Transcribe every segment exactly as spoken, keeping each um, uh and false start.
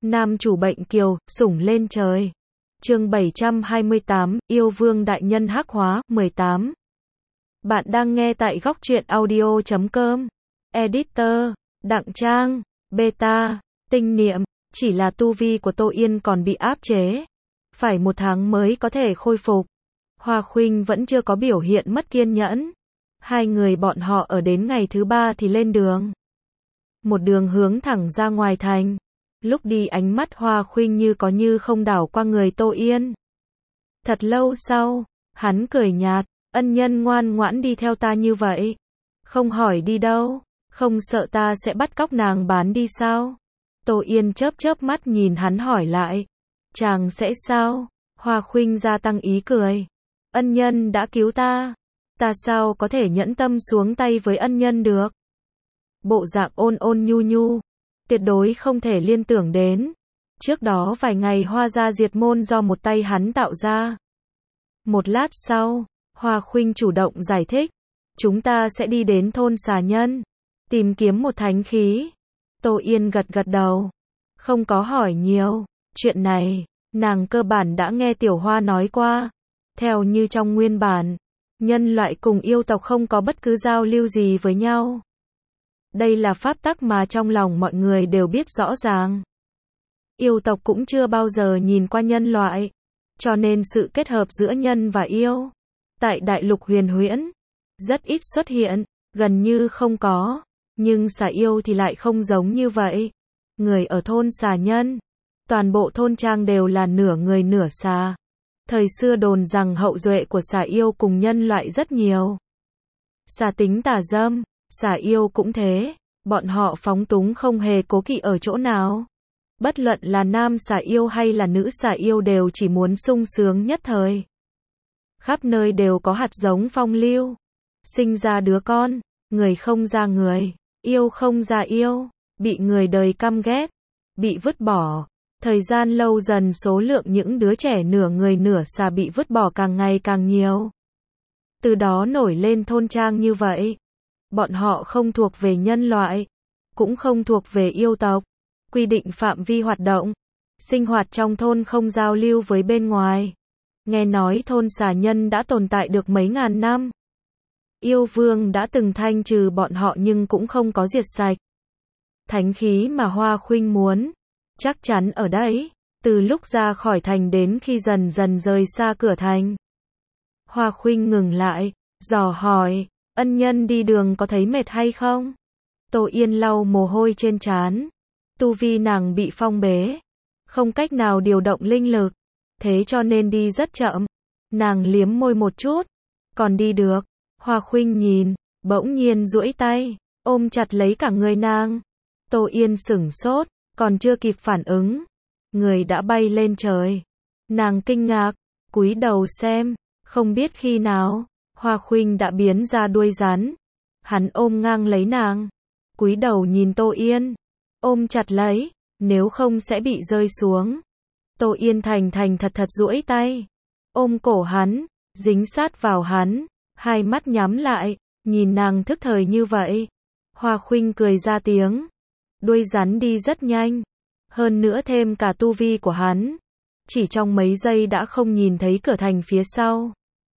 Nam chủ bệnh kiều, sủng lên trời. Chương bảy trăm hai mươi tám, yêu vương đại nhân hắc hóa, mười tám. Bạn đang nghe tại góc truyện audio chấm com. Editor, Đặng Trang, Beta, Tinh Niệm, chỉ là tu vi của Tô Yên còn bị áp chế. Phải một tháng mới có thể khôi phục. Hoa Khuynh vẫn chưa có biểu hiện mất kiên nhẫn. Hai người bọn họ ở đến ngày thứ ba thì lên đường. Một đường hướng thẳng ra ngoài thành. Lúc đi ánh mắt Hoa Khuynh như có như không đảo qua người Tô Yên. Thật lâu sau, hắn cười nhạt, ân nhân ngoan ngoãn đi theo ta như vậy. Không hỏi đi đâu, không sợ ta sẽ bắt cóc nàng bán đi sao? Tô Yên chớp chớp mắt nhìn hắn hỏi lại. Chàng sẽ sao? Hoa Khuynh gia tăng ý cười. Ân nhân đã cứu ta. Ta sao có thể nhẫn tâm xuống tay với ân nhân được? Bộ dạng ôn ôn nhu nhu. Tuyệt đối không thể liên tưởng đến. Trước đó vài ngày Hoa gia diệt môn do một tay hắn tạo ra. Một lát sau, Hoa Khuynh chủ động giải thích. Chúng ta sẽ đi đến thôn xà nhân. Tìm kiếm một thánh khí. Tô Yên gật gật đầu. Không có hỏi nhiều. Chuyện này, nàng cơ bản đã nghe Tiểu Hoa nói qua. Theo như trong nguyên bản, nhân loại cùng yêu tộc không có bất cứ giao lưu gì với nhau. Đây là pháp tắc mà trong lòng mọi người đều biết rõ ràng. Yêu tộc cũng chưa bao giờ nhìn qua nhân loại, cho nên sự kết hợp giữa nhân và yêu, tại đại lục huyền huyễn, rất ít xuất hiện, gần như không có. Nhưng xà yêu thì lại không giống như vậy. Người ở thôn xà nhân, toàn bộ thôn trang đều là nửa người nửa xà. Thời xưa đồn rằng hậu duệ của xà yêu cùng nhân loại rất nhiều. Xà tính tà dâm, xà yêu cũng thế, bọn họ phóng túng không hề cố kỵ ở chỗ nào. Bất luận là nam xà yêu hay là nữ xà yêu đều chỉ muốn sung sướng nhất thời. Khắp nơi đều có hạt giống phong lưu. Sinh ra đứa con, người không ra người, yêu không ra yêu, bị người đời căm ghét, bị vứt bỏ. Thời gian lâu dần số lượng những đứa trẻ nửa người nửa xà bị vứt bỏ càng ngày càng nhiều. Từ đó nổi lên thôn trang như vậy. Bọn họ không thuộc về nhân loại, cũng không thuộc về yêu tộc. Quy định phạm vi hoạt động, sinh hoạt trong thôn không giao lưu với bên ngoài. Nghe nói thôn xà nhân đã tồn tại được mấy ngàn năm. Yêu vương đã từng thanh trừ bọn họ nhưng cũng không có diệt sạch. Thánh khí mà Hoa Khuynh muốn, chắc chắn ở đấy, từ lúc ra khỏi thành đến khi dần dần rời xa cửa thành. Hoa Khuynh ngừng lại, dò hỏi, ân nhân đi đường có thấy mệt hay không? Tô Yên lau mồ hôi trên trán. Tu vi nàng bị phong bế, không cách nào điều động linh lực, thế cho nên đi rất chậm. Nàng liếm môi một chút, còn đi được. Hoa Khuynh nhìn, bỗng nhiên duỗi tay, ôm chặt lấy cả người nàng. Tô Yên sửng sốt, còn chưa kịp phản ứng, người đã bay lên trời. Nàng kinh ngạc, cúi đầu xem, không biết khi nào, Hoa Khuynh đã biến ra đuôi rắn. Hắn ôm ngang lấy nàng, cúi đầu nhìn Tô Yên, ôm chặt lấy, nếu không sẽ bị rơi xuống. Tô Yên thành thành thật thật duỗi tay, ôm cổ hắn, dính sát vào hắn, hai mắt nhắm lại, nhìn nàng thức thời như vậy. Hoa Khuynh cười ra tiếng. Đuôi rắn đi rất nhanh, hơn nữa thêm cả tu vi của hắn, chỉ trong mấy giây đã không nhìn thấy cửa thành phía sau.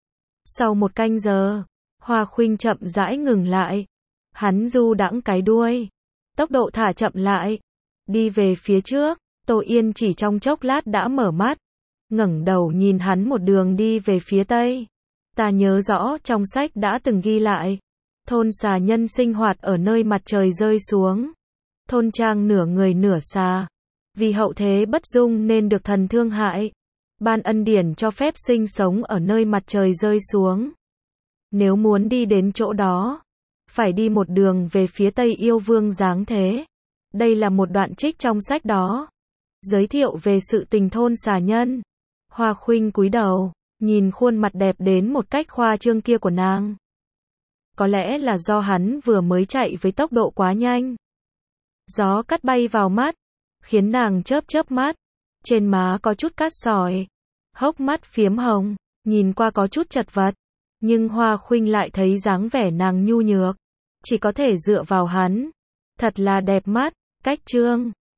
Sau một canh giờ, Hoa Khuynh chậm rãi ngừng lại. Hắn du đãng cái đuôi, tốc độ thả chậm lại, đi về phía trước. Tô Yên chỉ trong chốc lát đã mở mắt, ngẩng đầu nhìn hắn một đường đi về phía tây. Ta nhớ rõ trong sách đã từng ghi lại, thôn xà nhân sinh hoạt ở nơi mặt trời rơi xuống. Thôn trang nửa người nửa xà, vì hậu thế bất dung nên được thần thương hại, ban ân điển cho phép sinh sống ở nơi mặt trời rơi xuống. Nếu muốn đi đến chỗ đó, phải đi một đường về phía tây yêu vương giáng thế. Đây là một đoạn trích trong sách đó, giới thiệu về sự tình thôn xà nhân. Hoa Khuynh cúi đầu, nhìn khuôn mặt đẹp đến một cách khoa trương kia của nàng. Có lẽ là do hắn vừa mới chạy với tốc độ quá nhanh. Gió cắt bay vào mắt, khiến nàng chớp chớp mắt, trên má có chút cát sỏi, hốc mắt phiếm hồng, nhìn qua có chút chật vật, nhưng Hoa Khuynh lại thấy dáng vẻ nàng nhu nhược, chỉ có thể dựa vào hắn, thật là đẹp mắt. Cách chương